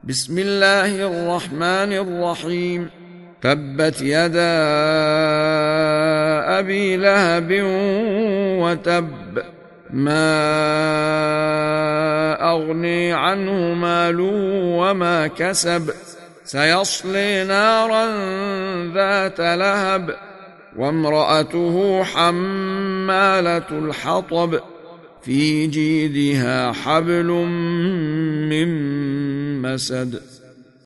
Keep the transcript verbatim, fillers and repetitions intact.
بسم الله الرحمن الرحيم. تبت يدا أبي لهب وتب، ما أغني عنه ماله وما كسب، سيصلي نارا ذات لهب، وامرأته حمالة الحطب، في جيدها حبل من مسد.